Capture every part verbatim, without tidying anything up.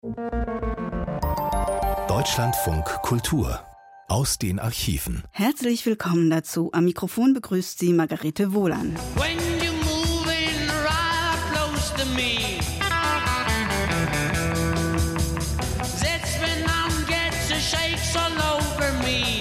Deutschlandfunk Kultur aus den Archiven. Herzlich willkommen dazu. Am Mikrofon begrüßt Sie Margarete Wohlan. When you're moving right close to me, that's when I'm gets a shakes all over me.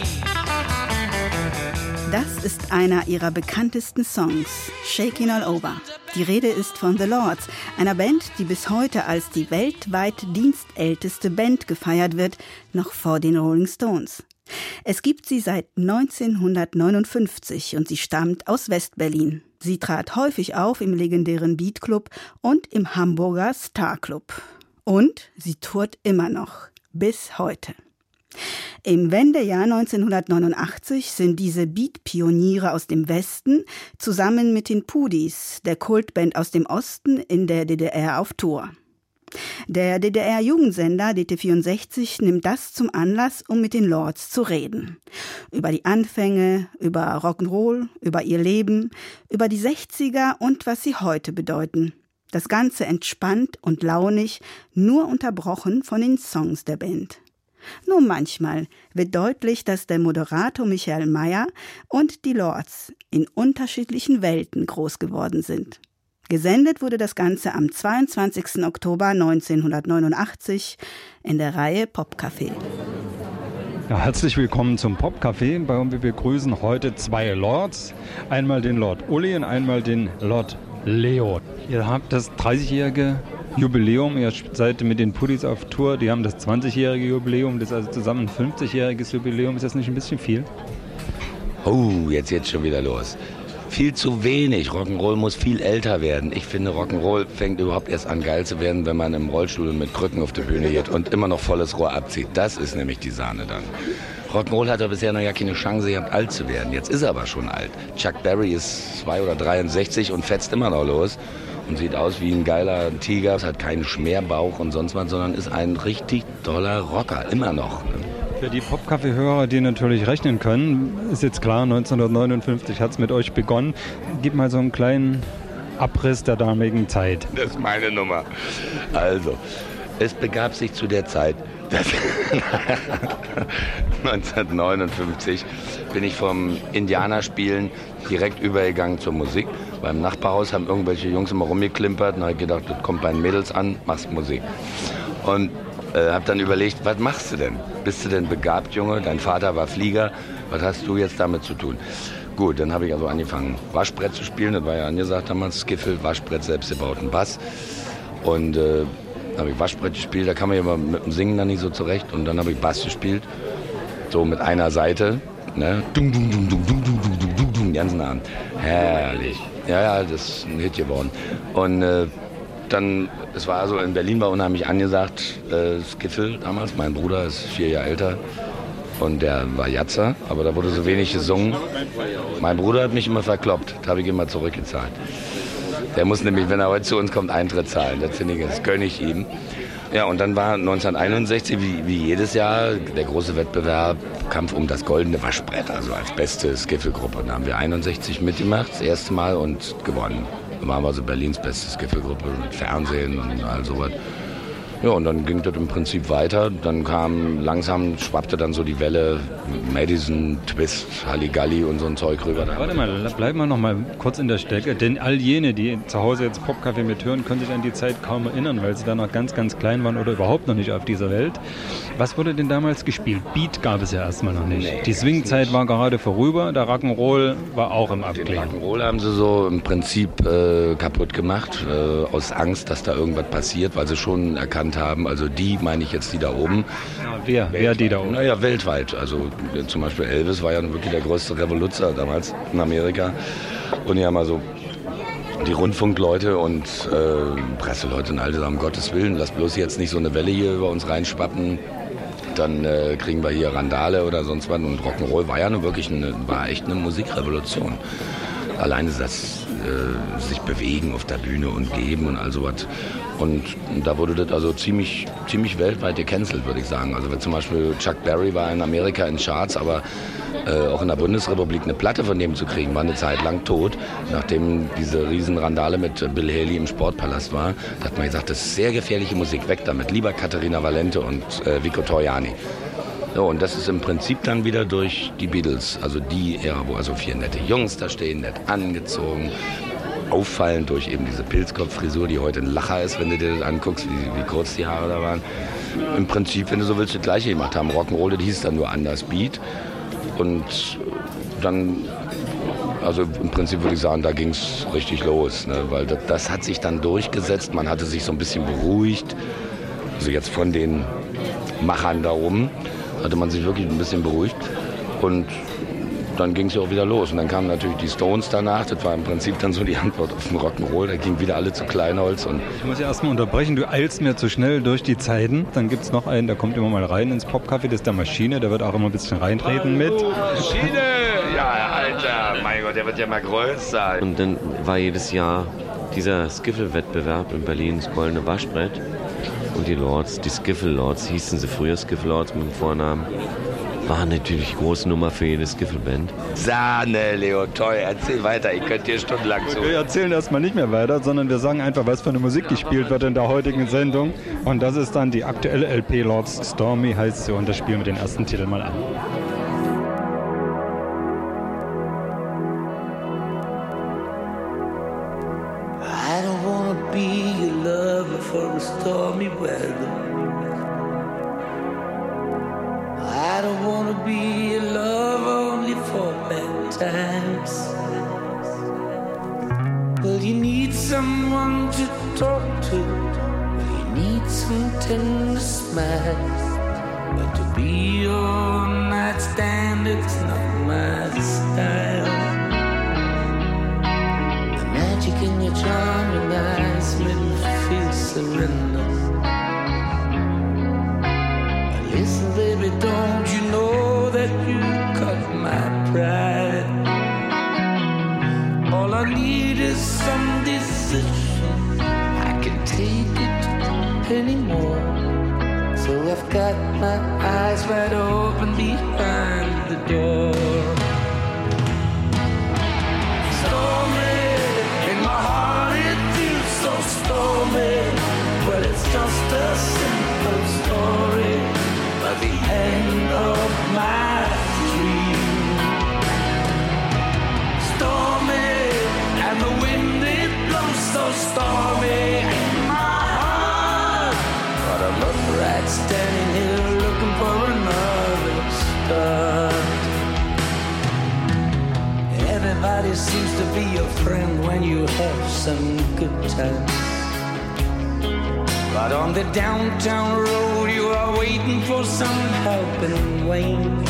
Das ist einer ihrer bekanntesten Songs, Shaking All Over. Die Rede ist von The Lords, einer Band, die bis heute als die weltweit dienstälteste Band gefeiert wird, noch vor den Rolling Stones. Es gibt sie seit neunzehnhundertneunundfünfzig und sie stammt aus West-Berlin. Sie trat häufig auf im legendären Beat Club und im Hamburger Star Club. Und sie tourt immer noch, bis heute. Im Wendejahr neunzehnhundertneunundachtzig sind diese Beat-Pioniere aus dem Westen zusammen mit den Pudis, der Kultband aus dem Osten, in der D D R auf Tour. Der D D R-Jugendsender D T vierundsechzig nimmt das zum Anlass, um mit den Lords zu reden. Über die Anfänge, über Rock'n'Roll, über ihr Leben, über die sechziger und was sie heute bedeuten. Das Ganze entspannt und launig, nur unterbrochen von den Songs der Band. Nur manchmal wird deutlich, dass der Moderator Michael Mayer und die Lords in unterschiedlichen Welten groß geworden sind. Gesendet wurde das Ganze am zweiundzwanzigsten Oktober neunzehnhundertneunundachtzig in der Reihe Popcafé. Ja, herzlich willkommen zum Popcafé, bei dem wir begrüßen heute zwei Lords. Einmal den Lord Uli und einmal den Lord Leo. Ihr habt das dreißigjährige Jubiläum, ihr seid mit den Pudis auf Tour, die haben das zwanzigjährige Jubiläum, das ist also zusammen ein fünfzigjähriges Jubiläum. Ist das nicht ein bisschen viel? Oh, jetzt geht's schon wieder los. Viel zu wenig. Rock'n'Roll muss viel älter werden. Ich finde, Rock'n'Roll fängt überhaupt erst an geil zu werden, wenn man im Rollstuhl mit Krücken auf die Bühne geht und immer noch volles Rohr abzieht. Das ist nämlich die Sahne dann. Rock'n'Roll hat ja bisher noch ja keine Chance gehabt, alt zu werden. Jetzt ist er aber schon alt. Chuck Berry ist zwei oder dreiundsechzig und fetzt immer noch los. Und sieht aus wie ein geiler Tiger, hat keinen Schmerbauch und sonst was, sondern ist ein richtig toller Rocker, immer noch. Für die Popcafé-Hörer, die natürlich rechnen können, ist jetzt klar, neunzehnhundertneunundfünfzig hat es mit euch begonnen. Gib mal so einen kleinen Abriss der damaligen Zeit. Das ist meine Nummer. Also, es begab sich zu der Zeit, dass neunzehnhundertneunundfünfzig bin ich vom Indianerspielen direkt übergegangen zur Musik. Beim Nachbarhaus haben irgendwelche Jungs immer rumgeklimpert und habe ich gedacht, das kommt bei den Mädels an, machst Musik. Und äh, habe dann überlegt, was machst du denn? Bist du denn begabt, Junge? Dein Vater war Flieger, was hast du jetzt damit zu tun? Gut, dann habe ich also angefangen, Waschbrett zu spielen, das war ja angesagt damals, Skiffle, Waschbrett, selbstgebauten Bass. Und äh, habe ich Waschbrett gespielt, da kam ich aber mit dem Singen dann nicht so zurecht. Und dann habe ich Bass gespielt, so mit einer Seite, ne? Dum, dum, dum, dum, dum, dum, dum, dum, dum, den ganzen Abend. Herrlich. Ja, ja, das ist ein Hit geworden. Und äh, dann, es war also, in Berlin war unheimlich angesagt, äh, Skiffle damals. Mein Bruder ist vier Jahre älter und der war Jatzer, aber da wurde so wenig gesungen. Mein Bruder hat mich immer verkloppt, das habe ich immer zurückgezahlt. Der muss nämlich, wenn er heute zu uns kommt, Eintritt zahlen. Das finde ich, das gönne ich ihm. Ja, und dann war neunzehnhunderteinundsechzig, wie, wie jedes Jahr, der große Wettbewerb, Kampf um das goldene Waschbrett, also als beste Skiffle-Gruppe. Da haben wir einundsechzig mitgemacht, das erste Mal, und gewonnen. Da waren wir also Berlins beste Skiffle-Gruppe mit Fernsehen und all sowas. Ja, und dann ging das im Prinzip weiter. Dann kam langsam, schwappte dann so die Welle Madison, Twist, Halligalli und so ein Zeug rüber. Warte mal, bleiben wir noch mal kurz in der Strecke. Denn all jene, die zu Hause jetzt Popcafé mithören, können sich an die Zeit kaum erinnern, weil sie da noch ganz, ganz klein waren oder überhaupt noch nicht auf dieser Welt. Was wurde denn damals gespielt? Beat gab es ja erstmal noch nicht. Nee, die Swing-Zeit war gerade vorüber, der Rock'n'Roll war auch im Abklingen. Den Rock'n'Roll haben sie so im Prinzip äh, kaputt gemacht, äh, aus Angst, dass da irgendwas passiert, weil sie schon erkannt haben, also die, meine ich jetzt die da oben. Ja, wer? Wer die da oben? Naja, weltweit. Also zum Beispiel Elvis war ja wirklich der größte Revoluzer damals in Amerika. Und die haben also die Rundfunkleute und äh, Presseleute und all das, um Gottes Willen, lass bloß jetzt nicht so eine Welle hier über uns reinschwappen. Dann äh, kriegen wir hier Randale oder sonst was. Und Rock'n'Roll war ja nun wirklich eine, war echt eine Musikrevolution. Alleine das äh, sich bewegen auf der Bühne und geben und all sowas. Und da wurde das also ziemlich, ziemlich weltweit gecancelt, würde ich sagen. Also zum Beispiel Chuck Berry war in Amerika in Charts, aber äh, auch in der Bundesrepublik eine Platte von dem zu kriegen, war eine Zeit lang tot. Nachdem diese Riesenrandale mit Bill Haley im Sportpalast war, da hat man gesagt, das ist sehr gefährliche Musik, weg damit. Lieber Caterina Valente und äh, Vico Torriani. So, und das ist im Prinzip dann wieder durch die Beatles, also die Ära, wo also vier nette Jungs da stehen, nett angezogen, auffallend durch eben diese Pilzkopffrisur, die heute ein Lacher ist, wenn du dir das anguckst, wie, wie kurz die Haare da waren. Im Prinzip, wenn du so willst, das Gleiche gemacht haben. Rock'n'Roll, das hieß dann nur anders Beat. Und dann, also im Prinzip würde ich sagen, da ging es richtig los, ne? Weil das, das hat sich dann durchgesetzt, man hatte sich so ein bisschen beruhigt. Also jetzt von den Machern darum hatte man sich wirklich ein bisschen beruhigt. Und dann ging es ja auch wieder los. Und dann kamen natürlich die Stones danach. Das war im Prinzip dann so die Antwort auf den Rock'n'Roll. Da ging wieder alle zu Kleinholz. Und ich muss ja erstmal unterbrechen. Du eilst mir zu schnell durch die Zeiten. Dann gibt es noch einen, der kommt immer mal rein ins Popcafé. Das ist der Maschine. Der wird auch immer ein bisschen reintreten mit. Maschine! Ja, Alter, mein Gott, der wird ja mal größer. Und dann war jedes Jahr dieser Skiffle-Wettbewerb in Berlin, das Goldene Waschbrett. Und die Lords, die Skiffle-Lords, hießen sie früher Skiffle-Lords mit dem Vornamen. War natürlich große Nummer für jede Skiffle-Band. Sahne, Leo, toll. Erzähl weiter, ich könnte dir stundenlang zu. Wir erzählen erstmal nicht mehr weiter, sondern wir sagen einfach, was für eine Musik gespielt wird in der heutigen Sendung. Und das ist dann die aktuelle L P, Lords Stormy heißt sie, und das spielen wir den ersten Titel mal an. I don't wanna be your lover for the stormy weather. I don't wanna be in love only for bad times. Well, you need someone to talk to. You need some tender smiles. But to be your nightstand, it's not my style. The magic in your charming eyes made me feel surrender. Listen, baby, don't you know that you cut my pride? All I need is some decision. I can take it anymore. So I've got my eyes wide open behind the door. Stormy, in my heart it feels so stormy. Well, it's just a simple story. At the end of my dream. Stormy, and the wind it blows so stormy in my heart. But I'm upright standing here looking for another start. Everybody seems to be your friend when you have some good times. But on the downtown road you are waiting for some helping wing.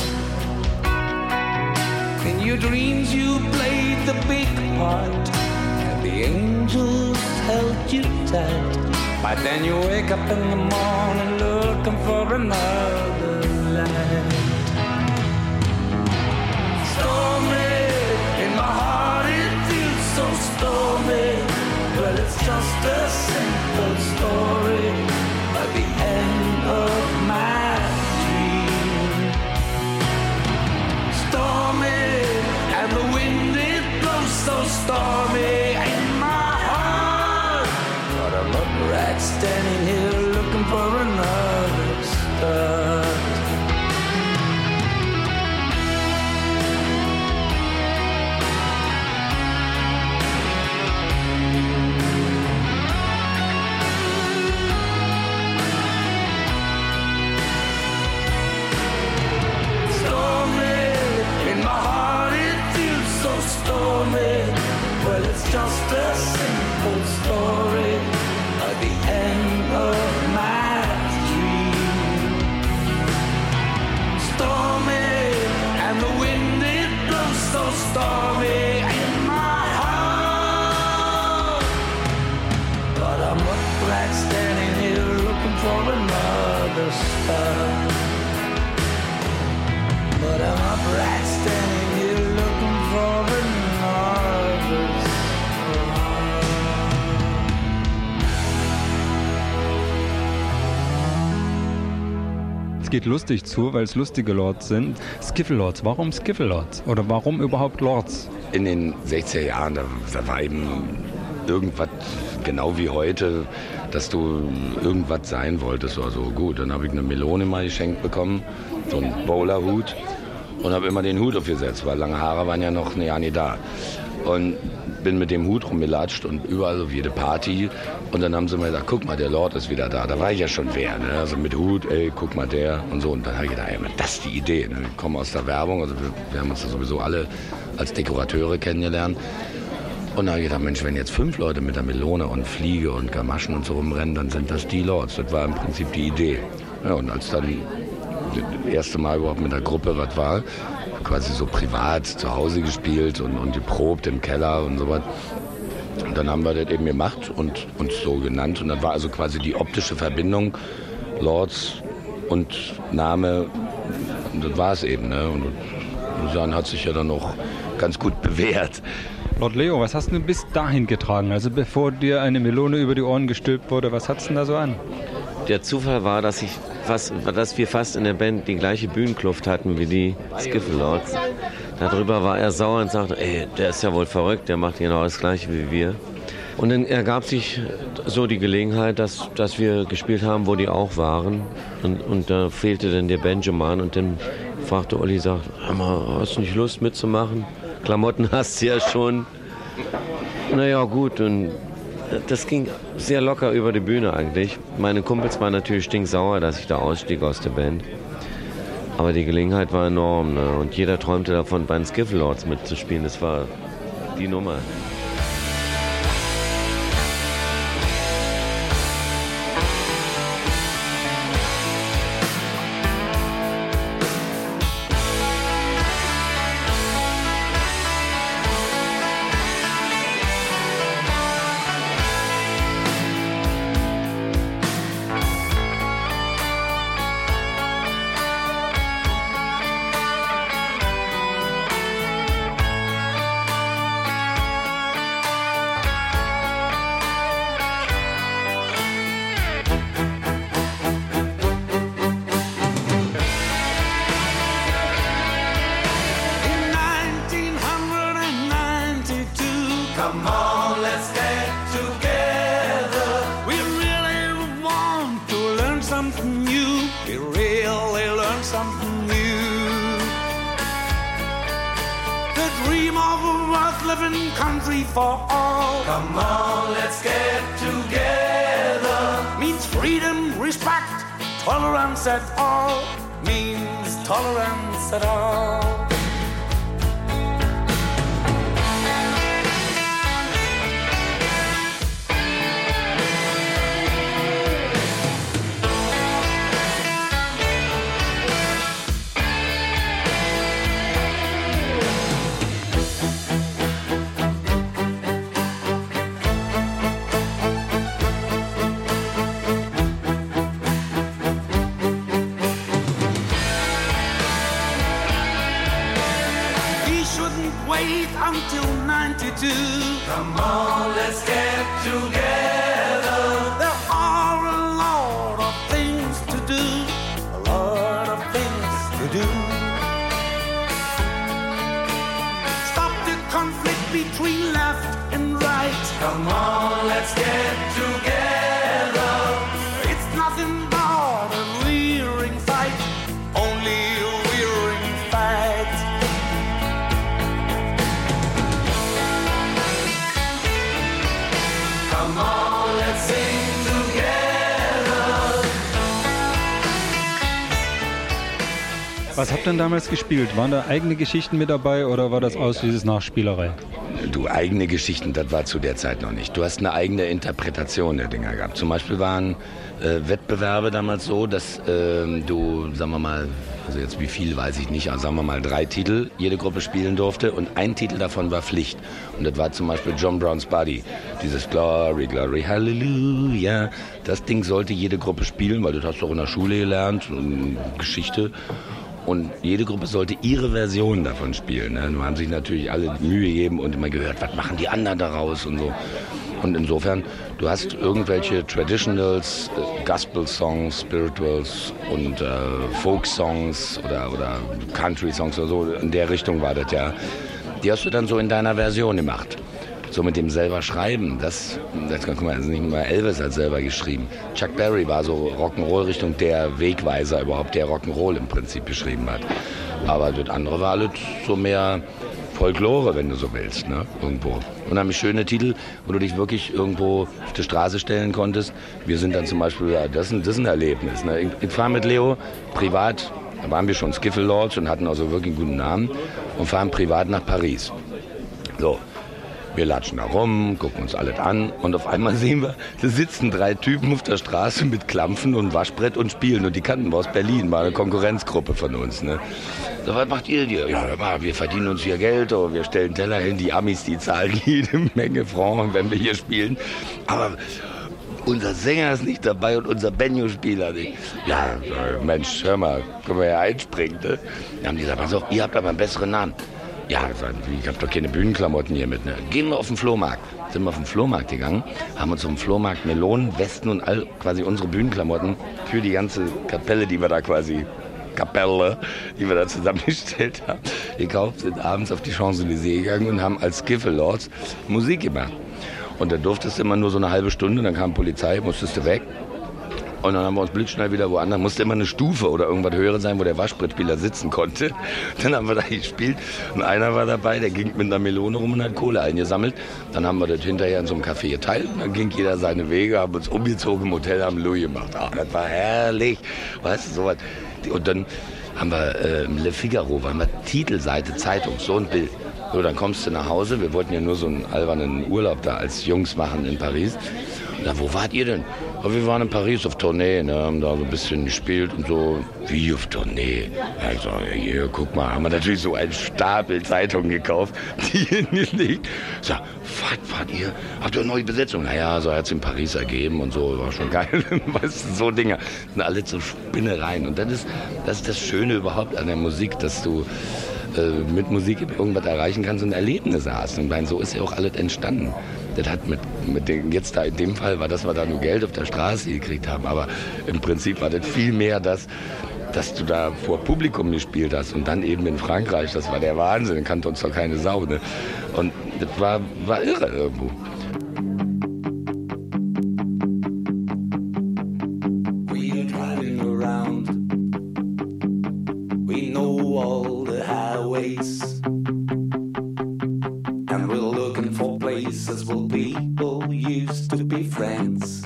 In your dreams you played the big part, and the angels held you tight. But then you wake up in the morning looking for another light. Stormy, in my heart it feels so stormy. Well, it's just a simple story at the end of my dream. Stormy, and the wind it blows so stormy in my heart. But I'm upright standing here looking for another start. Well, it's just a simple story at the end of my dream. Stormy, and the wind it blows so stormy in my heart. But I'm upright standing here looking for another star. But I'm upright standing here looking for another star. geht lustig zu, weil es lustige Lords sind. Skiffle Lords, warum Skiffle Lords? Oder warum überhaupt Lords? In den sechziger Jahren, da, da war eben irgendwas, genau wie heute, dass du irgendwas sein wolltest. Also gut, dann habe ich eine Melone mal geschenkt bekommen, so einen Bowlerhut, und habe immer den Hut aufgesetzt, weil lange Haare waren ja noch ein Jahr nicht da. Und bin mit dem Hut rumgelatscht und überall auf jede Party. Und dann haben sie mir gesagt, guck mal, der Lord ist wieder da. Da war ich ja schon wer, ne? Also mit Hut, ey, guck mal der und so. Und dann habe ich gedacht, ey, das ist die Idee. Ne? Ich komme aus der Werbung, also wir, wir haben uns da sowieso alle als Dekorateure kennengelernt. Und dann habe ich gedacht, Mensch, wenn jetzt fünf Leute mit der Melone und Fliege und Gamaschen und so rumrennen, dann sind das die Lords. Das war im Prinzip die Idee. Ja, und als dann das erste Mal überhaupt mit der Gruppe was war, quasi so privat zu Hause gespielt und, und geprobt im Keller und so was. Und dann haben wir das eben gemacht und uns so genannt. Und dann war also quasi die optische Verbindung Lords und Name. Und das war es eben. Ne? Und dann hat sich ja dann auch ganz gut bewährt. Lord Leo, was hast du bis dahin getragen? Also bevor dir eine Melone über die Ohren gestülpt wurde, was hattest du denn da so an? Der Zufall war, dass, ich fast, dass wir fast in der Band die gleiche Bühnenkluft hatten wie die Skiffle Lords. Darüber war er sauer und sagte, ey, der ist ja wohl verrückt, der macht genau das Gleiche wie wir. Und dann ergab sich so die Gelegenheit, dass, dass wir gespielt haben, wo die auch waren. Und, und da fehlte dann der Benjamin. Und dann fragte Olli, sagt, hast du nicht Lust mitzumachen? Klamotten hast du ja schon. Naja, gut. Und das ging sehr locker über die Bühne eigentlich. Meine Kumpels waren natürlich stinksauer, dass ich da ausstieg aus der Band. Aber die Gelegenheit war enorm. Ne? Und jeder träumte davon, bei den Skiffle Lords mitzuspielen. Das war die Nummer. Was habt ihr denn damals gespielt? Waren da eigene Geschichten mit dabei oder war das ausschließlich Nachspielerei? Du, eigene Geschichten, das war zu der Zeit noch nicht. Du hast eine eigene Interpretation der Dinger gehabt. Zum Beispiel waren äh, Wettbewerbe damals so, dass äh, du, sagen wir mal, also jetzt wie viel weiß ich nicht, aber sagen wir mal drei Titel jede Gruppe spielen durfte und ein Titel davon war Pflicht. Und das war zum Beispiel John Brown's Body. Dieses Glory, Glory, Hallelujah. Das Ding sollte jede Gruppe spielen, weil das hast du auch in der Schule gelernt, Geschichte. Und jede Gruppe sollte ihre Version davon spielen. Ne? Da haben sich natürlich alle Mühe gegeben und immer gehört, was machen die anderen daraus und so. Und insofern, du hast irgendwelche Traditionals, äh, Gospel-Songs, Spirituals und äh, Folk-Songs oder, oder Country-Songs oder so, in der Richtung war das ja. Die hast du dann so in deiner Version gemacht. So mit dem selber Schreiben, das, das guck mal, nicht mal Elvis hat selber geschrieben. Chuck Berry war so Rock'n'Roll-Richtung der Wegweiser überhaupt, der Rock'n'Roll im Prinzip beschrieben hat. Aber das andere war alles so mehr Folklore, wenn du so willst, ne? Irgendwo. Unheimlich schöne Titel, wo du dich wirklich irgendwo auf die Straße stellen konntest. Wir sind dann zum Beispiel, ja, das ist ein, das ist ein Erlebnis. Ne? Ich, ich fahre mit Leo privat, da waren wir schon Skiffle Lords und hatten also wirklich einen guten Namen und fahren privat nach Paris. So. Wir latschen da rum, gucken uns alles an und auf einmal sehen wir, da sitzen drei Typen auf der Straße mit Klampfen und Waschbrett und spielen. Und die kannten wir aus Berlin, war eine Konkurrenzgruppe von uns. Ne? So, was macht ihr hier? Ja, wir verdienen uns hier Geld, oder wir stellen Teller hin, die Amis, die zahlen jede Menge Franc, wenn wir hier spielen. Aber unser Sänger ist nicht dabei und unser Banjo-Spieler nicht. Ja, Mensch, hör mal, können wir ja einspringen. Ne? Dann haben die gesagt, pass auf, ihr habt aber einen besseren Namen. Ja, ich habe doch keine Bühnenklamotten hier mit. Ne? Gehen wir auf den Flohmarkt. Sind wir auf den Flohmarkt gegangen, haben uns auf dem Flohmarkt Melonen, Westen und all quasi unsere Bühnenklamotten für die ganze Kapelle, die wir da quasi, Kapelle, die wir da zusammengestellt haben, gekauft, sind abends auf die Champs-Élysées gegangen und haben als Skiffle Lords Musik gemacht. Und da durftest du immer nur so eine halbe Stunde, dann kam Polizei, musstest du weg. Und dann haben wir uns blitzschnell wieder woanders. Musste immer eine Stufe oder irgendwas höher sein, wo der Waschbrettspieler sitzen konnte. Dann haben wir da gespielt und einer war dabei, der ging mit einer Melone rum und hat Kohle eingesammelt. Dann haben wir das hinterher in so einem Café geteilt und dann ging jeder seine Wege, haben uns umgezogen im Hotel, haben Louis gemacht. Ach, das war herrlich. Weißt du, sowas. Und dann haben wir äh, Le Figaro, waren wir Titelseite, Zeitung, so ein Bild. So, dann kommst du nach Hause. Wir wollten ja nur so einen albernen Urlaub da als Jungs machen in Paris. Na, wo wart ihr denn? Ja, wir waren in Paris auf Tournee, ne, haben da so ein bisschen gespielt und so. Wie auf Tournee? Ja, ich sag, hier, guck mal, haben wir natürlich so einen Stapel Zeitungen gekauft, die hier nicht liegt. Ich sag, was fahrt ihr? Habt ihr eine neue Besetzung? Naja, so hat es in Paris ergeben und so, war schon geil. Weißt du, so Dinger. Das sind alle so Spinnereien. Und das ist, das ist das Schöne überhaupt an der Musik, dass du äh, mit Musik irgendwas erreichen kannst und Erlebnisse hast. Und so ist ja auch alles entstanden. Das hat mit, mit den, jetzt da in dem Fall war, dass wir da nur Geld auf der Straße gekriegt haben. Aber im Prinzip war das viel mehr das, dass du da vor Publikum gespielt hast. Und dann eben in Frankreich, das war der Wahnsinn, kannte uns doch keine Sau. Ne? Und das war, war irre irgendwo. We're driving around. We know all the highways. And we're looking for places where people used to be friends.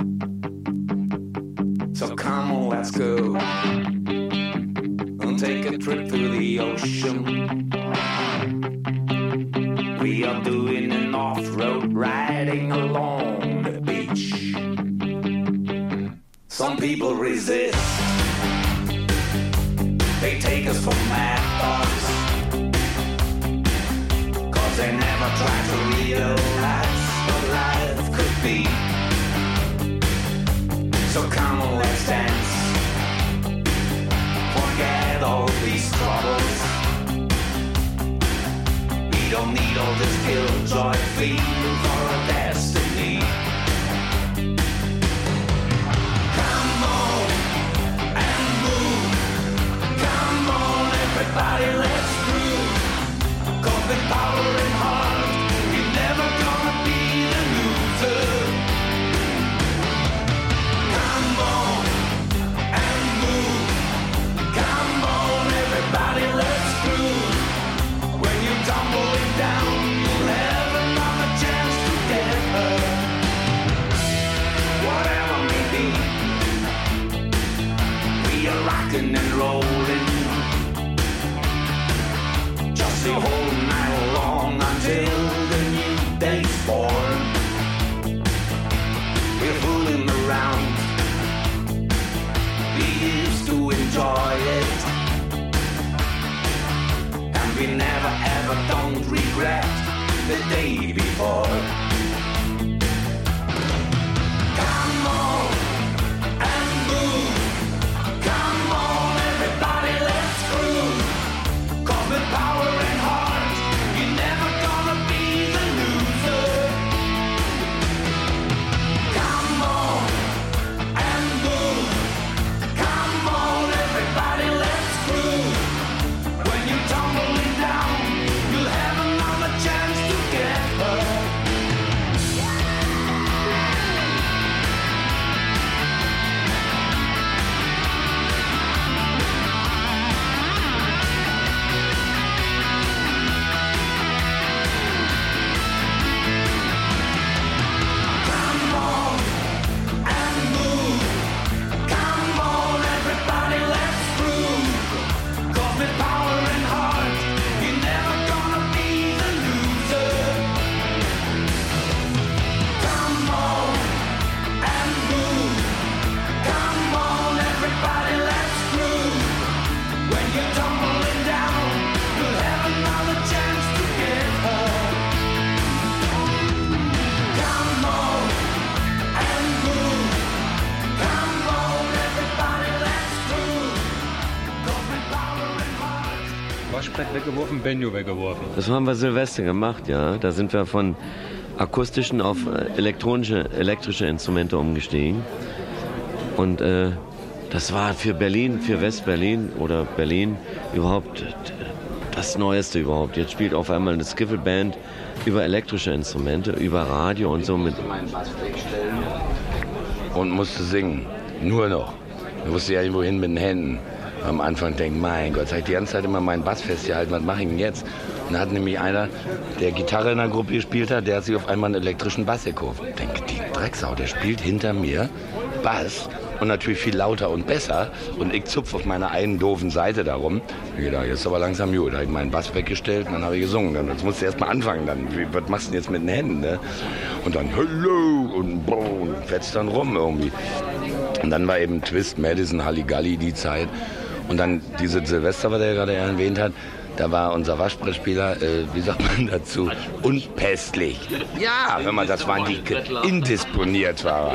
So come on, let's go and take a trip to the ocean. We are doing an off-road riding along the beach. Some people resist. They take us for mad dogs. They never try to realize what life could be. So come on, let's dance. Forget all these troubles. We don't need all this killjoy feeling for a destiny. Come on and move. Come on, everybody, let's groove. Cause with power and heart, you're never gonna be the loser. Come on and move. Come on, everybody, let's groove. When you're tumbling down, you'll have another chance to get up. Whatever may be, we are rocking and rolling. Just the whole night long until the new day's born. We're fooling around. We used to enjoy it. And we never ever don't regret the day before. Come on and move. Come on, everybody, let's groove. Cause with power and heart, you're never gonna be the loser. Waschbrett weggeworfen, Banjo weggeworfen. Das haben wir Silvester gemacht, ja. Da sind wir von akustischen auf elektronische, elektrische Instrumente umgestiegen. Und äh, das war für Berlin, für West-Berlin oder Berlin überhaupt das Neueste überhaupt. Jetzt spielt auf einmal eine Skiffle-Band über elektrische Instrumente, über Radio und so mit. Meinen Bass wegstellen und musste singen. Nur noch. Ich wusste ja nicht, wohin mit den Händen. Am Anfang denke, mein Gott, habe ich die ganze Zeit immer meinen Bass festgehalten, was mache ich denn jetzt? Und da hat nämlich einer, der Gitarre in der Gruppe gespielt hat, der hat sich auf einmal einen elektrischen Bass gekauft. Ich denke, die Drecksau, der spielt hinter mir Bass und natürlich viel lauter und besser. Und ich zupfe auf meiner einen doofen Seite darum. Ich dachte, jetzt ist aber langsam gut. Da habe ich meinen Bass weggestellt und dann habe ich gesungen. Dann, jetzt musst du erst mal anfangen. Dann, wie, was machst du denn jetzt mit den Händen? Ne? Und dann, hello, und boom, fetzt dann rum irgendwie. Und dann war eben Twist, Madison, Halligalli, die Zeit. Und dann diese Silvester, was er gerade erwähnt hat, da war unser Waschbrettspieler, äh, wie sagt man dazu, unpässlich. Ja, wenn man das war, die indisponiert war.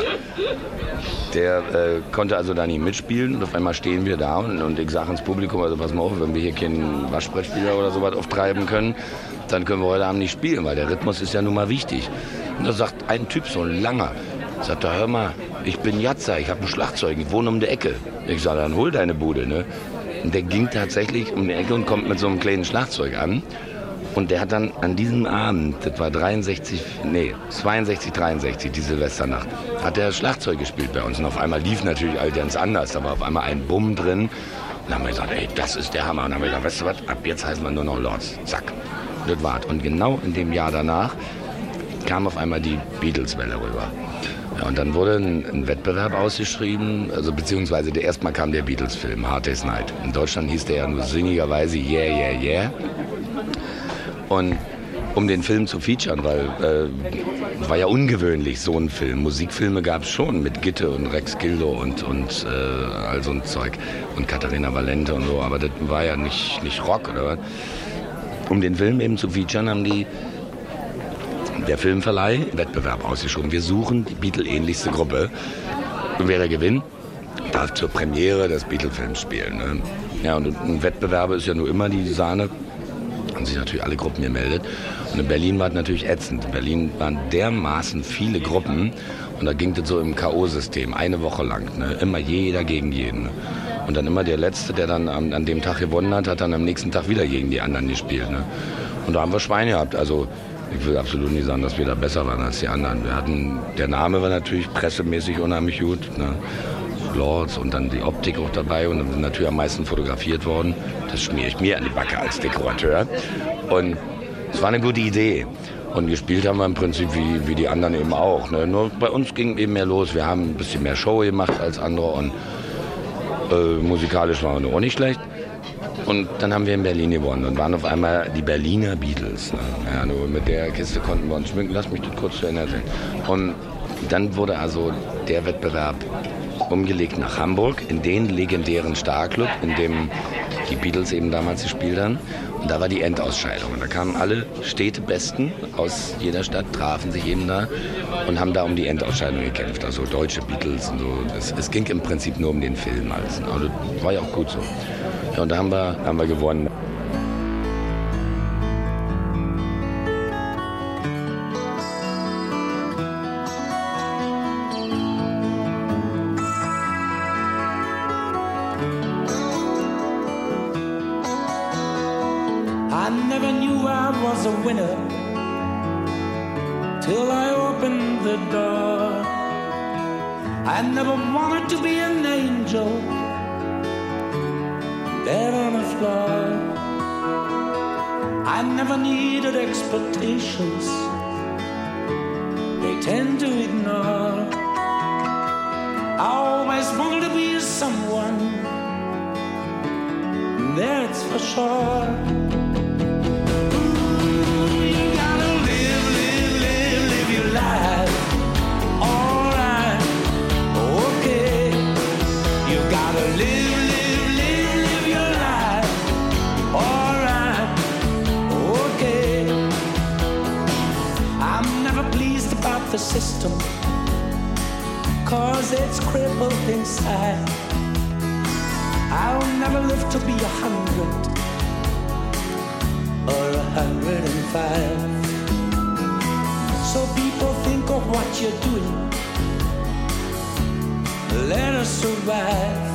Der äh, konnte also da nicht mitspielen und auf einmal stehen wir da und, und ich sage ins Publikum, also pass mal auf, wenn wir hier keinen Waschbrettspieler oder sowas auftreiben können, dann können wir heute Abend nicht spielen, weil der Rhythmus ist ja nun mal wichtig. Und da sagt ein Typ, so ein langer, sagt er, hör mal, ich bin Jatzer, ich habe ein Schlagzeug, ich wohne um die Ecke. Ich sage, dann hol deine Bude, ne? Und der ging tatsächlich um die Ecke und kommt mit so einem kleinen Schlagzeug an. Und der hat dann an diesem Abend, das war dreiundsechzig, nee, zweiundsechzig, dreiundsechzig, die Silvesternacht, hat er Schlagzeug gespielt bei uns. Und auf einmal lief natürlich all ganz anders, da war auf einmal ein Bumm drin. Und dann haben wir gesagt, ey, das ist der Hammer. Und dann haben wir gesagt, weißt du was, ab jetzt heißen wir nur noch Lords. Zack. Und das war's. Und genau in dem Jahr danach kam auf einmal die Beatles-Welle rüber. Ja, und dann wurde ein, ein Wettbewerb ausgeschrieben, also beziehungsweise der, erstmal kam der Beatles-Film, Hard Day's Night. In Deutschland hieß der ja nur sinnigerweise Yeah, Yeah, Yeah. Und um den Film zu featuren, weil äh, war ja ungewöhnlich, so ein Film. Musikfilme gab es schon mit Gitte und Rex Gildo und, und äh, all so ein Zeug und Katharina Valente und so, aber das war ja nicht, nicht Rock oder was. Um den Film eben zu featuren, haben die der Filmverleih Wettbewerb ausgeschoben. Wir suchen die Beatle-ähnlichste Gruppe. Und wer da gewinnt, darf zur Premiere des Beatle-Films spielen. Ne? Ja, und ein Wettbewerb ist ja nur immer die Sahne. Haben sich natürlich alle Gruppen gemeldet. Und in Berlin war es natürlich ätzend. In Berlin waren dermaßen viele Gruppen. Und da ging das so im K O-System, eine Woche lang. Ne? Immer jeder gegen jeden. Ne? Und dann immer der Letzte, der dann an, an dem Tag gewonnen hat, hat dann am nächsten Tag wieder gegen die anderen gespielt. Ne? Und da haben wir Schweine gehabt. Also ich will absolut nicht sagen, dass wir da besser waren als die anderen. Wir hatten, der Name war natürlich pressemäßig unheimlich gut, ne? Lords und dann die Optik auch dabei und dann sind natürlich am meisten fotografiert worden. Das schmiere ich mir an die Backe als Dekorateur. Und es war eine gute Idee. Und gespielt haben wir im Prinzip wie, wie die anderen eben auch. Ne? Nur bei uns ging eben mehr los. Wir haben ein bisschen mehr Show gemacht als andere und äh, musikalisch waren wir auch nicht schlecht. Und dann haben wir in Berlin gewonnen und waren auf einmal die Berliner Beatles. Ne? Ja, nur mit der Kiste konnten wir uns schmücken. Lass mich das kurz zu Ende erzählen. Und dann wurde also der Wettbewerb umgelegt nach Hamburg, in den legendären Starclub, in dem die Beatles eben damals gespielt haben. Und da war die Endausscheidung. Und da kamen alle Städtebesten aus jeder Stadt, trafen sich eben da und haben da um die Endausscheidung gekämpft. Also deutsche Beatles und so. Es, es ging im Prinzip nur um den Film. Alles. Also war ja auch gut so. Ja, und da haben wir, haben wir gewonnen. I never knew I was a winner till I opened the door. I never wanted to be an angel dead on the floor. I never needed expectations they tend to ignore. I always wanted to be someone, that's for sure. The system, cause it's crippled inside. I'll never live to be a hundred, or a hundred and five. So people think of what you're doing. Let us survive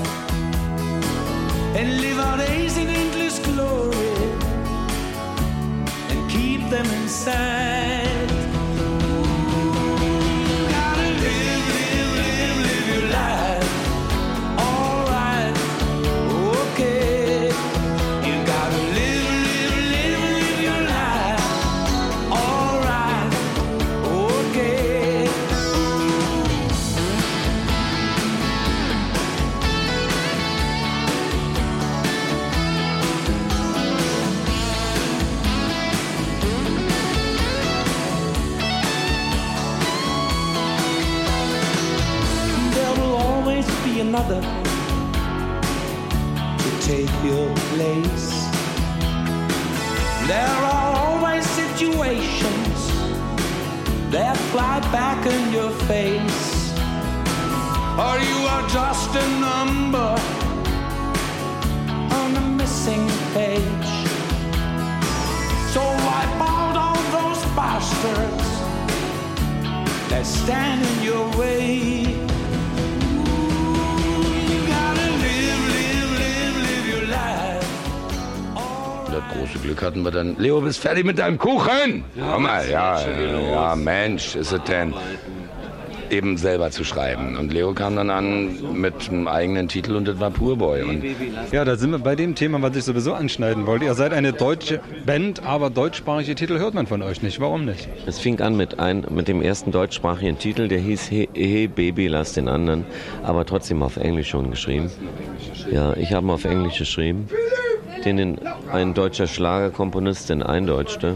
and live our days in endless glory and keep them inside. Another to take your place. There are always situations that fly back in your face, or you are just a number on a missing page. So wipe out all those bastards that stand in your way. Das große Glück hatten wir dann. Leo, bist fertig mit deinem Kuchen? Ja, komm mal, ja, ja, Mensch, ist es denn? Eben selber zu schreiben. Und Leo kam dann an mit einem eigenen Titel und das war Poorboy. Und ja, da sind wir bei dem Thema, was ich sowieso anschneiden wollte. Ihr seid eine deutsche Band, aber deutschsprachige Titel hört man von euch nicht. Warum nicht? Es fing an mit, ein, mit dem ersten deutschsprachigen Titel, der hieß Hey, hey Baby, lass den anderen, aber trotzdem auf Englisch schon geschrieben. Ja, ich habe ihn auf Englisch geschrieben. Den ein deutscher Schlagerkomponist, den eindeutschte.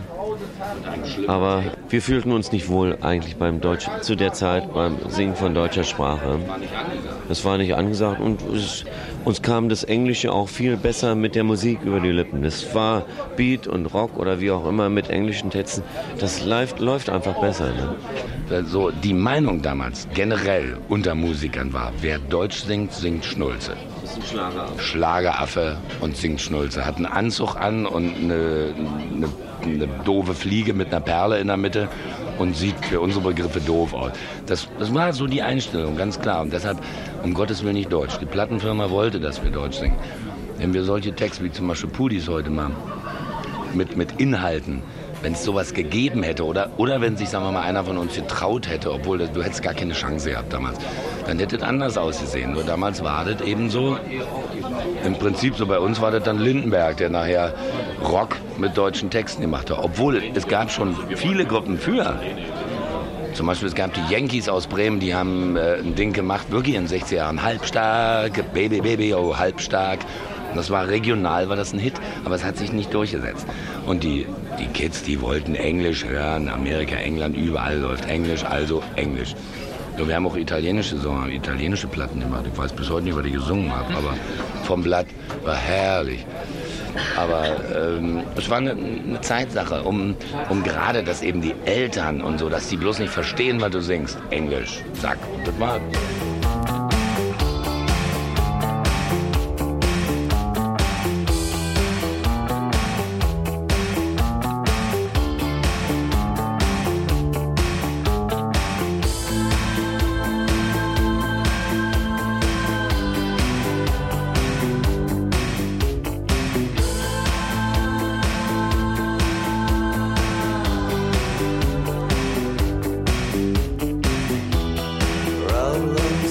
Aber wir fühlten uns nicht wohl eigentlich beim Deutsch, zu der Zeit beim Singen von deutscher Sprache. Das war nicht angesagt und es, uns kam das Englische auch viel besser mit der Musik über die Lippen. Das war Beat und Rock oder wie auch immer mit englischen Texten. Das läuft, läuft einfach besser. Ne? So, die Meinung damals generell unter Musikern war, wer Deutsch singt, singt Schnulze. Schlageraffe. Schlageraffe und singt Schnulze. Hat einen Anzug an und eine, eine, eine doofe Fliege mit einer Perle in der Mitte und sieht für unsere Begriffe doof aus. Das, das war so die Einstellung, ganz klar. Und deshalb, um Gottes Willen nicht Deutsch. Die Plattenfirma wollte, dass wir Deutsch singen. Wenn wir solche Texte wie zum Beispiel Pudis heute machen, mit, mit Inhalten, wenn es sowas gegeben hätte oder, oder wenn sich, sagen wir mal, einer von uns getraut hätte, obwohl das, du hättest gar keine Chance gehabt damals, dann hätte es anders ausgesehen. Nur damals war das eben so, im Prinzip so bei uns war das dann Lindenberg, der nachher Rock mit deutschen Texten gemacht hat. Obwohl es gab schon viele Gruppen für. Zum Beispiel es gab die Yankees aus Bremen, die haben äh, ein Ding gemacht, wirklich in den sechziger Jahren, halbstark, Baby, Baby, oh, halbstark. Das war regional, war das ein Hit, aber es hat sich nicht durchgesetzt. Und die, die Kids, die wollten Englisch hören, Amerika, England, überall läuft Englisch, also Englisch. Ja, wir haben auch italienische Songs, italienische Platten gemacht. Ich weiß bis heute nicht, was ich gesungen habe, aber vom Blatt war herrlich. Aber ähm, es war eine, eine Zeitsache, um, um gerade, dass eben die Eltern und so, dass die bloß nicht verstehen, was du singst. Englisch, zack, und das war... Roll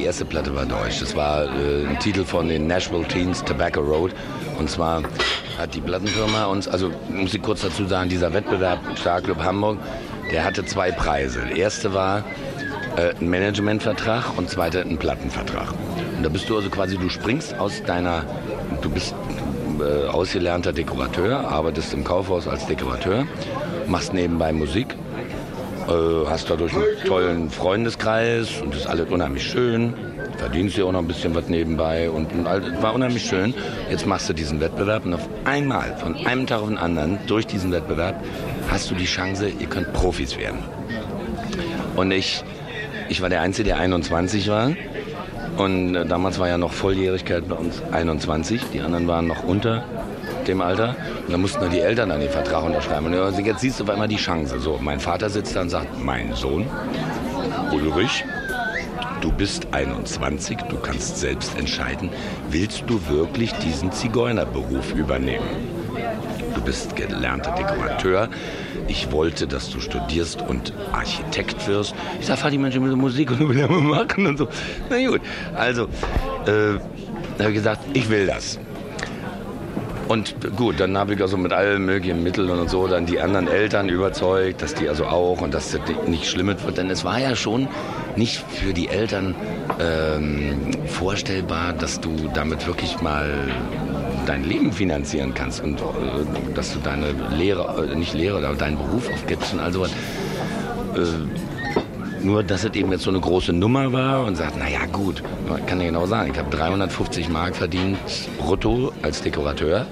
erste Platte war deutsch. Das war äh, ein Titel von den Nashville Teens, Tobacco Road. Und zwar hat die Plattenfirma uns, also muss ich kurz dazu sagen, dieser Wettbewerb Starclub Hamburg, der hatte zwei Preise. Der erste war äh, ein Managementvertrag und zweiter ein Plattenvertrag. Und da bist du also quasi, du springst aus deiner, du bist äh, ausgelernter Dekorateur, arbeitest im Kaufhaus als Dekorateur, machst nebenbei Musik, äh, hast dadurch einen tollen Freundeskreis und das ist alles unheimlich schön. Verdienst dir auch noch ein bisschen was nebenbei und, und all, war unheimlich schön. Jetzt machst du diesen Wettbewerb und auf einmal, von einem Tag auf den anderen, durch diesen Wettbewerb, hast du die Chance, ihr könnt Profis werden. Und ich, ich war der Einzige, der einundzwanzig war. Und äh, damals war ja noch Volljährigkeit bei uns einundzwanzig. Die anderen waren noch unter dem Alter. Und dann mussten dann die Eltern dann den Vertrag unterschreiben. Und jetzt siehst du auf einmal die Chance. So, mein Vater sitzt da und sagt, mein Sohn, Ulrich, du bist einundzwanzig, du kannst selbst entscheiden, willst du wirklich diesen Zigeunerberuf übernehmen? Du bist gelernter Dekorateur. Ich wollte, dass du studierst und Architekt wirst. Ich sag, Vati, Mensch, ich will Musik und will ja mal machen und so. Na gut, also, äh, da habe ich gesagt, ich will das. Und gut, dann habe ich also mit allen möglichen Mitteln und so dann die anderen Eltern überzeugt, dass die also auch und dass das nicht schlimm wird. Denn es war ja schon nicht für die Eltern ähm, vorstellbar, dass du damit wirklich mal dein Leben finanzieren kannst und äh, dass du deine Lehre, äh, nicht Lehre, aber deinen Beruf aufgibst und all sowas. Äh, nur, dass es eben jetzt so eine große Nummer war und sagt, naja gut, man kann ja genau sagen, ich habe dreihundertfünfzig Mark verdient brutto als Dekorateur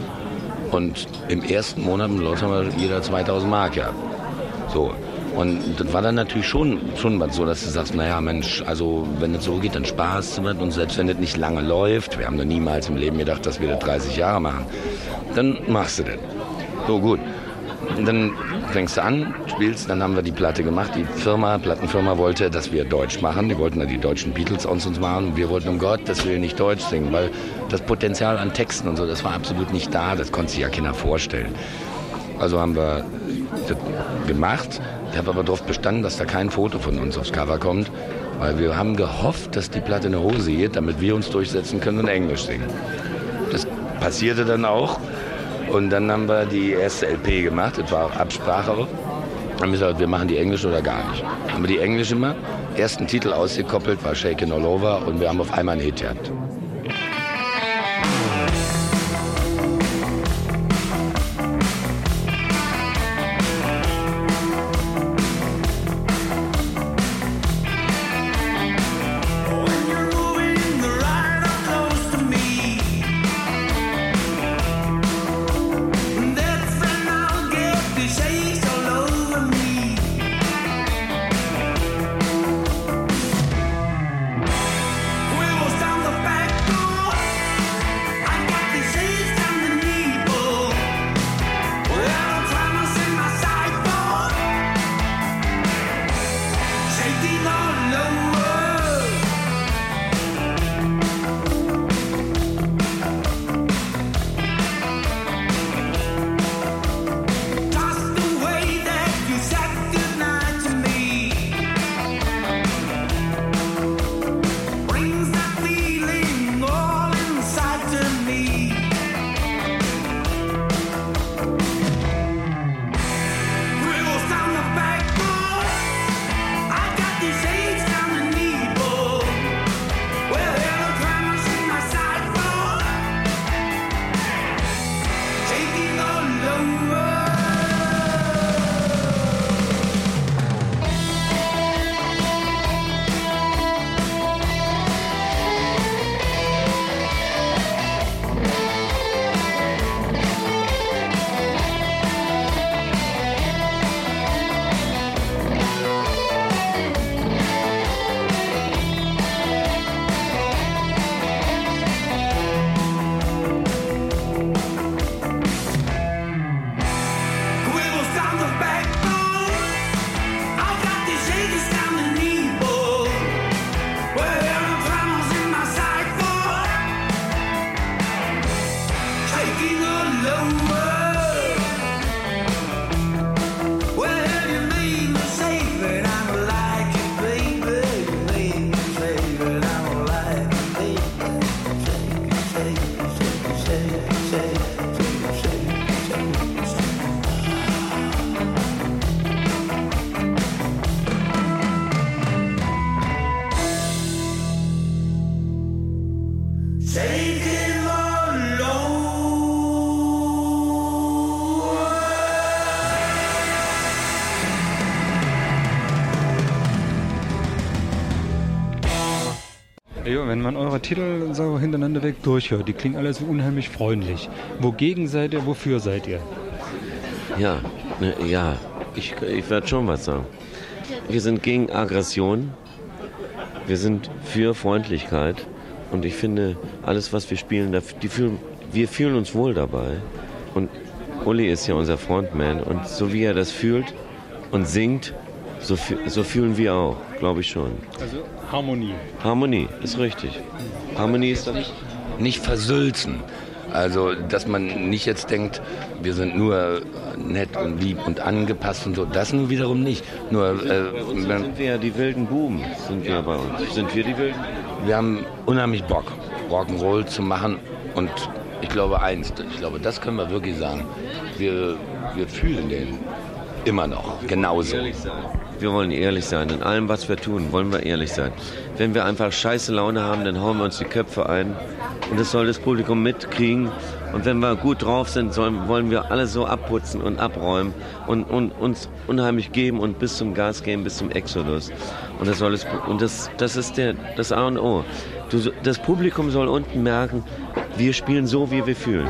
und im ersten Monat im Los haben wir jeder zweitausend Mark, ja. So. Und das war dann natürlich schon, schon was so, dass du sagst, naja Mensch, also wenn es so geht, dann Spaß wird und selbst wenn das nicht lange läuft, wir haben noch niemals im Leben gedacht, dass wir das dreißig Jahre machen, dann machst du das. So gut. Und dann fängst du an, spielst, dann haben wir die Platte gemacht. Die Firma, Plattenfirma wollte, dass wir Deutsch machen. Die wollten dann die deutschen Beatles uns uns machen. Und wir wollten um Gottes Willen nicht Deutsch singen, weil das Potenzial an Texten und so, das war absolut nicht da. Das konnte sich ja keiner vorstellen. Also haben wir das gemacht. Ich habe aber darauf bestanden, dass da kein Foto von uns aufs Cover kommt, weil wir haben gehofft, dass die Platte in die Hose geht, damit wir uns durchsetzen können und Englisch singen. Das passierte dann auch. Und dann haben wir die erste L P gemacht, das war auch Absprache. Haben wir gesagt, wir machen die englische oder gar nicht. Haben wir die englische immer, ersten Titel ausgekoppelt, war Shakin' All Over und wir haben auf einmal einen Hit gehabt. Baby, you made me say that wenn man eure Titel so hintereinander weg durchhört, die klingen alle so unheimlich freundlich. Wogegen seid ihr, wofür seid ihr? Ja, ne, ja, ich, ich werde schon was sagen. Wir sind gegen Aggression, wir sind für Freundlichkeit und ich finde, alles, was wir spielen, die fühlen, wir fühlen uns wohl dabei. Und Uli ist ja unser Frontman und so wie er das fühlt und singt, so, so fühlen wir auch, glaube ich schon. Also Harmonie. Harmonie, ist richtig. Harmonie ist dann nicht, nicht versülzen. Also, dass man nicht jetzt denkt, wir sind nur nett und lieb und angepasst und so. Das nun wiederum nicht. Nur, äh, bei uns sind wir ja die wilden Buben, sind wir bei uns. Sind wir die wilden? Wir haben unheimlich Bock, Rock'n'Roll zu machen. Und ich glaube eins, ich glaube, das können wir wirklich sagen. Wir, wir fühlen den immer noch, genauso. Wir wollen ehrlich sein. In allem, was wir tun, wollen wir ehrlich sein. Wenn wir einfach scheiße Laune haben, dann hauen wir uns die Köpfe ein. Und das soll das Publikum mitkriegen. Und wenn wir gut drauf sind, sollen, wollen wir alles so abputzen und abräumen und, und uns unheimlich geben und bis zum Gas gehen, bis zum Exodus. Und das soll es, und das, das ist der, das A und O. Du, das Publikum soll unten merken, wir spielen so, wie wir fühlen.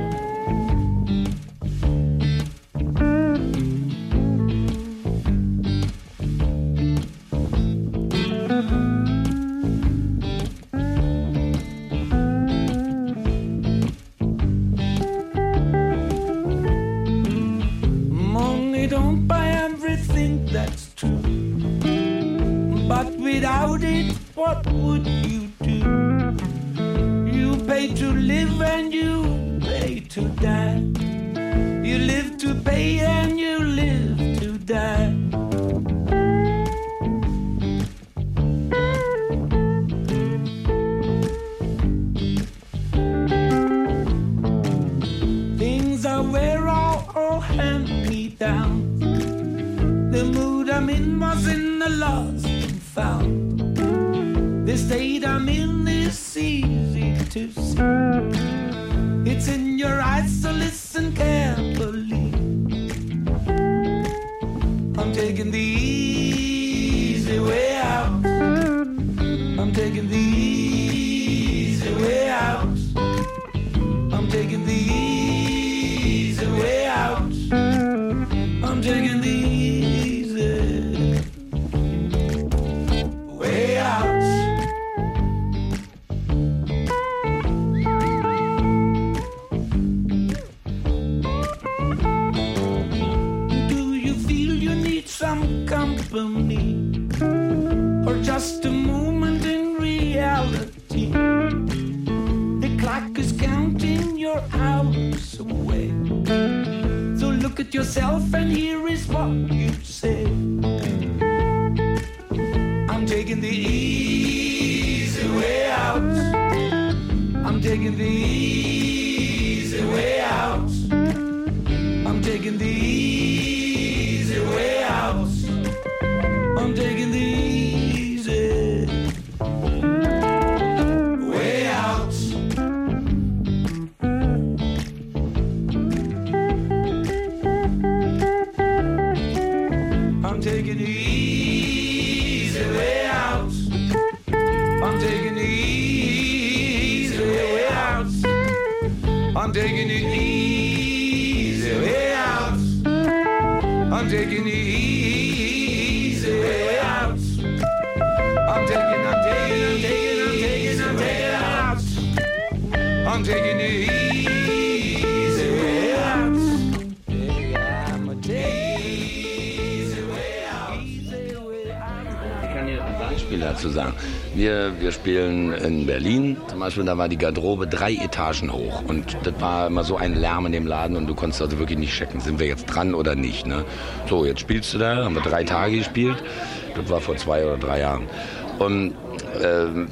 Zu sagen. Wir, wir spielen in Berlin, zum Beispiel, da war die Garderobe drei Etagen hoch und das war immer so ein Lärm in dem Laden und du konntest also wirklich nicht checken, sind wir jetzt dran oder nicht. Ne? So, jetzt spielst du da, haben wir drei Tage gespielt, das war vor zwei oder drei Jahren. Und äh,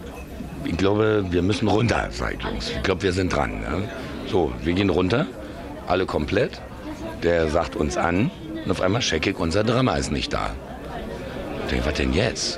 ich glaube, wir müssen runter, sag ich Jungs. Ich glaube, wir sind dran. Ne? So, wir gehen runter, alle komplett, der sagt uns an und auf einmal check ich, unser Drummer ist nicht da. Ich denke, was denn jetzt?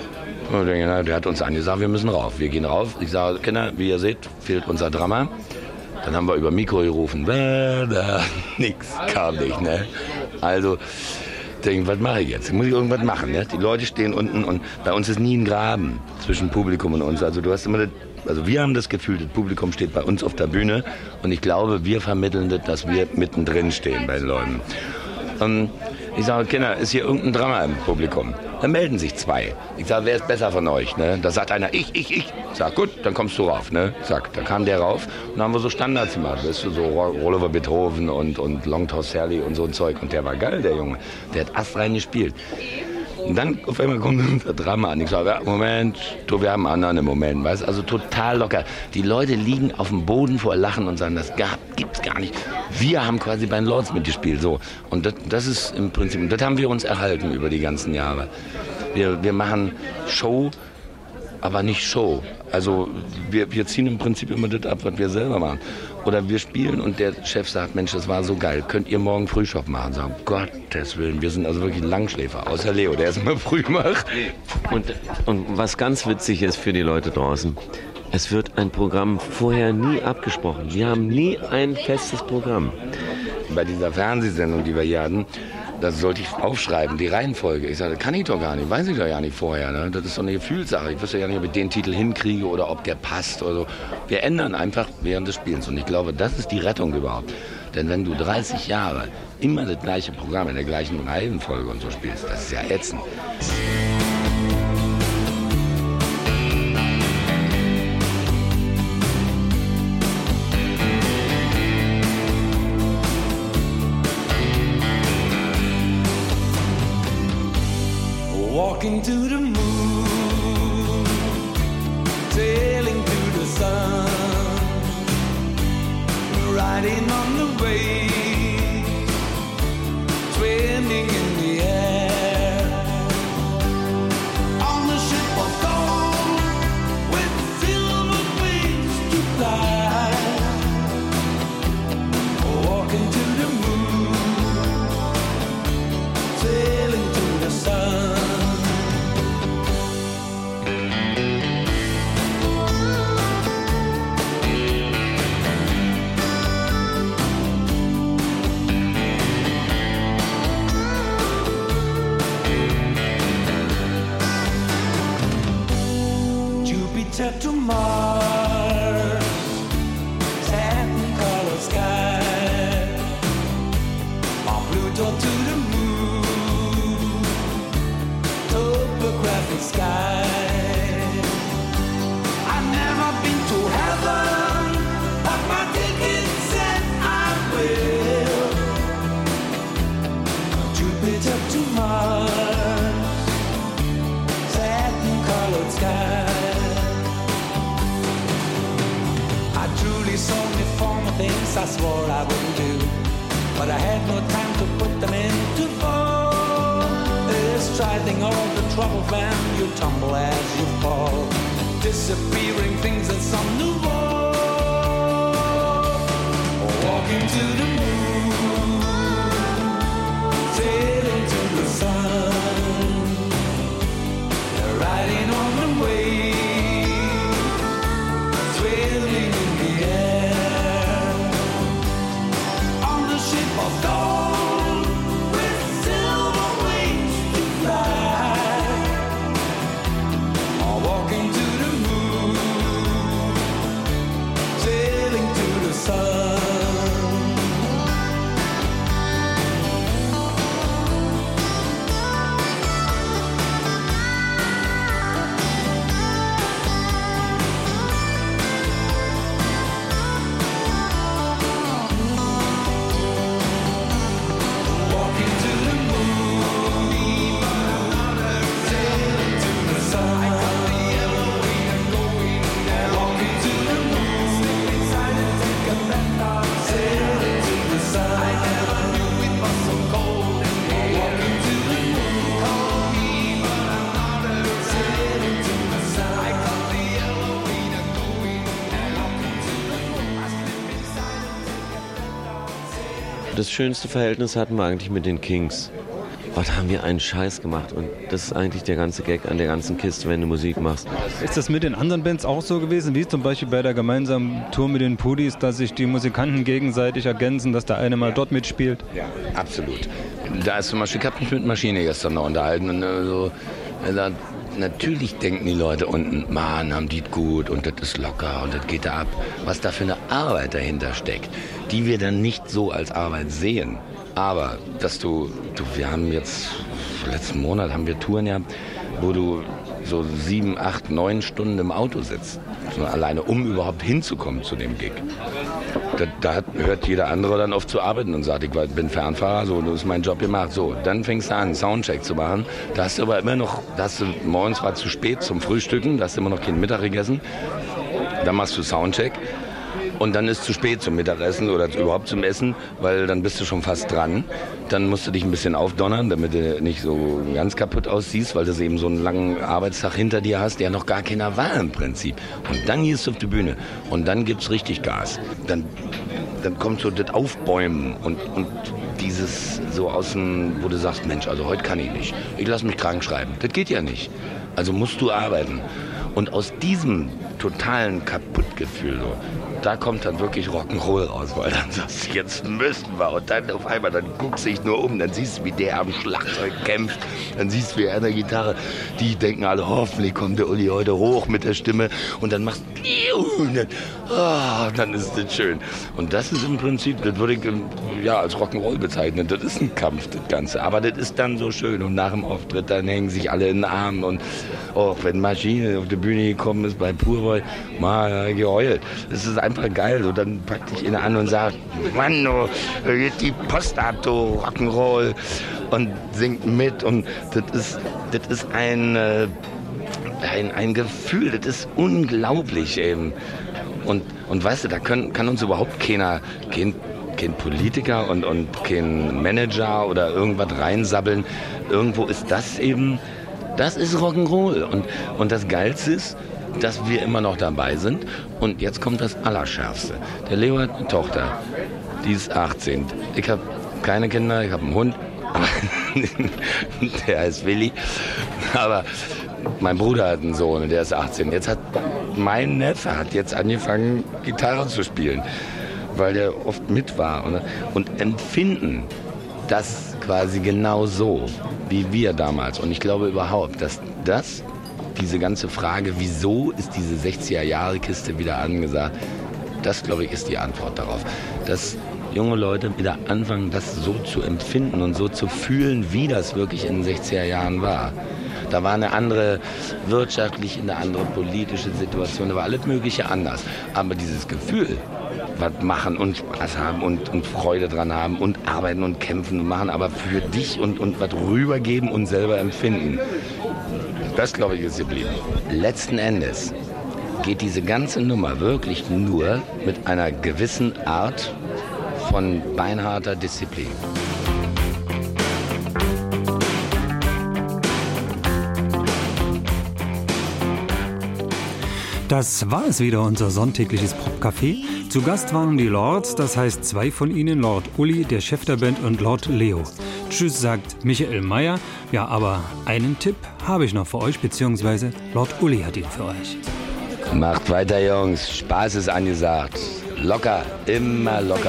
Und denke, na, der hat uns angesagt, wir müssen rauf. Wir gehen rauf. Ich sage, Kinder, wie ihr seht, fehlt unser Drummer. Dann haben wir über Mikro gerufen. Da, da, nix, kam nicht. Ne? Also, denke, was mache ich jetzt? Muss ich irgendwas machen? Ja? Die Leute stehen unten und bei uns ist nie ein Graben zwischen Publikum und uns. Also du hast immer das, also wir haben das Gefühl, das Publikum steht bei uns auf der Bühne und ich glaube, wir vermitteln das, dass wir mittendrin stehen bei den Leuten. Und ich sage, Kinder, ist hier irgendein Drama im Publikum? Dann melden sich zwei. Ich sage, wer ist besser von euch? Ne? Da sagt einer, ich, ich, ich. Ich sage, gut, dann kommst du rauf. Ne? Sag, da kam der rauf und dann haben wir so Standards gemacht. Weißt du, so Rollover Beethoven und, und Long Toss Sally und so ein Zeug. Und der war geil, der Junge. Der hat astrein gespielt. Und dann auf einmal kommt unser Drama an. Ich sage, ja, Moment, du, wir haben einen anderen im Moment. Weißt? Also total locker. Die Leute liegen auf dem Boden vor Lachen und sagen, das gab, gibt's gar nicht. Wir haben quasi bei den Lords mitgespielt. So. Und das, das ist im Prinzip, das haben wir uns erhalten über die ganzen Jahre. Wir, wir machen Show, aber nicht Show. Also wir, wir ziehen im Prinzip immer das ab, was wir selber machen. Oder wir spielen und der Chef sagt, Mensch, das war so geil, könnt ihr morgen Frühshop machen? Sagen, Gottes Willen, wir sind also wirklich Langschläfer, außer Leo, der es immer früh macht. Und, und was ganz witzig ist für die Leute draußen, es wird ein Programm vorher nie abgesprochen. Wir haben nie ein festes Programm. Bei dieser Fernsehsendung, die wir hier hatten, das sollte ich aufschreiben, die Reihenfolge. Ich sage, das kann ich doch gar nicht, weiß ich doch ja nicht vorher. Ne? Das ist so eine Gefühlssache. Ich wüsste ja nicht, ob ich den Titel hinkriege oder ob der passt oder so. Wir ändern einfach während des Spielens. Und ich glaube, das ist die Rettung überhaupt. Denn wenn du dreißig Jahre immer das gleiche Programm in der gleichen Reihenfolge und so spielst, das ist ja ätzend. Walking to the moon, sailing to the sun, riding on the waves, swimming in the air, on the ship of gold, with silver wings to fly. Walking to the moon, sailing to the sun. To Mars, satin colored sky, on Pluto to the moon, topographic sky. I've never been to heaven, but my ticket said I will. Jupiter to Mars, satin colored sky. So many former things I swore I wouldn't do, but I had no time to put them into form. It's striding all the trouble when you tumble as you fall, disappearing things in some new world. Walking to the moon, sailing to the sun, riding on the wave, swimming in the air, on the ship of gold, with silver wings to fly. Walking to the moon, sailing to the sun. Das schönste Verhältnis hatten wir eigentlich mit den Kings. was haben wir einen Scheiß gemacht? Und das ist eigentlich der ganze Gag an der ganzen Kiste, wenn du Musik machst. Ist das mit den anderen Bands auch so gewesen, wie zum Beispiel bei der gemeinsamen Tour mit den Pudis, dass sich die Musikanten gegenseitig ergänzen, dass der eine mal dort mitspielt? Ja, absolut. Da ist zum Beispiel, ich habe mich mit Maschine gestern noch unterhalten und äh, so, äh, natürlich denken die Leute unten, Mann, haben die gut und das ist locker und das geht da ab. Was da für eine Arbeit dahinter steckt, die wir dann nicht so als Arbeit sehen. Aber, dass du, du, wir haben jetzt, letzten Monat haben wir Touren gehabt, wo du so sieben, acht, neun Stunden im Auto sitzt. So alleine, um überhaupt hinzukommen zu dem Gig. Da, da hört jeder andere dann auf zu arbeiten und sagt, ich bin Fernfahrer, so, das ist mein Job gemacht. So, dann fängst du an, einen Soundcheck zu machen. Da hast du aber immer noch, da hast du, morgens war zu spät zum Frühstücken, da hast du immer noch keinen Mittag gegessen. Dann machst du Soundcheck. Und dann ist es zu spät zum Mittagessen oder überhaupt zum Essen, weil dann bist du schon fast dran. Dann musst du dich ein bisschen aufdonnern, damit du nicht so ganz kaputt aussiehst, weil du eben so einen langen Arbeitstag hinter dir hast, der noch gar keiner war im Prinzip. Und dann gehst du auf die Bühne und dann gibt's richtig Gas. Dann, dann kommt so das Aufbäumen und, und dieses so aus dem, wo du sagst, Mensch, also heute kann ich nicht. Ich lasse mich krank schreiben. Das geht ja nicht. Also musst du arbeiten. Und aus diesem totalen Kaputtgefühl, so, da kommt dann wirklich Rock'n'Roll raus, weil dann sagst du, jetzt müssen wir. Und dann auf einmal, dann guckst du dich nur um, dann siehst du, wie der am Schlagzeug kämpft, dann siehst du, wie er an der Gitarre, die denken alle, hoffentlich kommt der Uli heute hoch mit der Stimme und dann machst du, und dann, oh, dann ist das schön. Und das ist im Prinzip, das würde ich ja, als Rock'n'Roll bezeichnen, das ist ein Kampf, das Ganze. Aber das ist dann so schön und nach dem Auftritt, dann hängen sich alle in den Armen und auch wenn Maschine auf die Bühne gekommen ist bei Purboy, mal geheult. Das ist einfach geil. Und dann packt dich ihn an und sagt, Mann, oh, geht die Post ab, du Rock'n'Roll. Und singt mit. Und das ist, das ist ein, äh, ein, ein Gefühl, das ist unglaublich eben. Und, und weißt du, da können, kann uns überhaupt keiner, kein, kein Politiker und, und kein Manager oder irgendwas reinsabbeln. Irgendwo ist das eben, das ist Rock'n'Roll. Und, und das Geilste ist, dass wir immer noch dabei sind. Und jetzt kommt das Allerschärfste. Der Leo hat eine Tochter, die ist achtzehn. Ich habe keine Kinder, ich habe einen Hund. Der heißt Willi. Aber mein Bruder hat einen Sohn, der ist achtzehn. Jetzt hat mein Neffe hat jetzt angefangen, Gitarre zu spielen, weil der oft mit war. Und, und empfinden das quasi genau so, wie wir damals. Und ich glaube überhaupt, dass das, diese ganze Frage, wieso ist diese sechziger-Jahre-Kiste wieder angesagt, das, glaube ich, ist die Antwort darauf. Dass junge Leute wieder anfangen, das so zu empfinden und so zu fühlen, wie das wirklich in den sechziger Jahren war. Da war eine andere wirtschaftliche, eine andere politische Situation, da war alles Mögliche anders. Aber dieses Gefühl, was machen und Spaß haben und, und Freude dran haben und arbeiten und kämpfen und machen, aber für dich und, und was rübergeben und selber empfinden, das, glaube ich, ist geblieben. Letzten Endes geht diese ganze Nummer wirklich nur mit einer gewissen Art von beinharter Disziplin. Das war es wieder, unser sonntägliches Popcafé. Zu Gast waren die Lords, das heißt zwei von ihnen, Lord Uli, der Chef der Band, und Lord Leo. Tschüss, sagt Michael Mayer. Ja, aber einen Tipp habe ich noch für euch, beziehungsweise Lord Uli hat ihn für euch. Macht weiter, Jungs. Spaß ist angesagt. Locker, immer locker.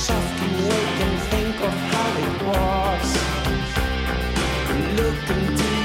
Look into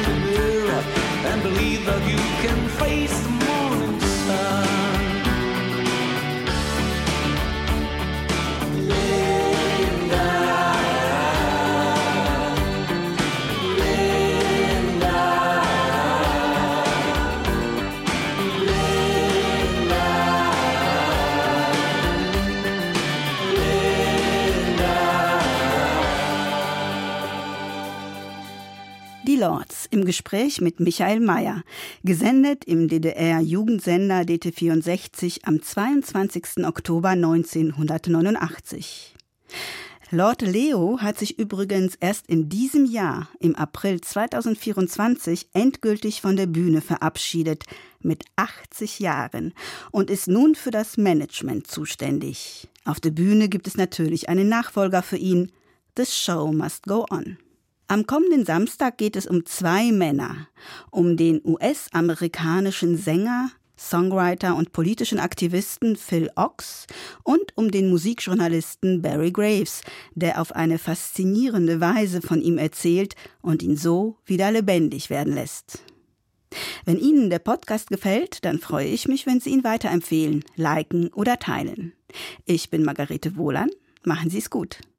Die Lords im Gespräch mit Michael Mayer, gesendet im D D R-Jugendsender D T vierundsechzig am zweiundzwanzigsten Oktober neunzehnhundertneunundachtzig. Lord Leo hat sich übrigens erst in diesem Jahr, im April zweitausendvierundzwanzig, endgültig von der Bühne verabschiedet, mit achtzig Jahren, und ist nun für das Management zuständig. Auf der Bühne gibt es natürlich einen Nachfolger für ihn. The show must go on. Am kommenden Samstag geht es um zwei Männer, um den U S-amerikanischen Sänger, Songwriter und politischen Aktivisten Phil Ochs und um den Musikjournalisten Barry Graves, der auf eine faszinierende Weise von ihm erzählt und ihn so wieder lebendig werden lässt. Wenn Ihnen der Podcast gefällt, dann freue ich mich, wenn Sie ihn weiterempfehlen, liken oder teilen. Ich bin Margarete Wohlan. Machen Sie es gut.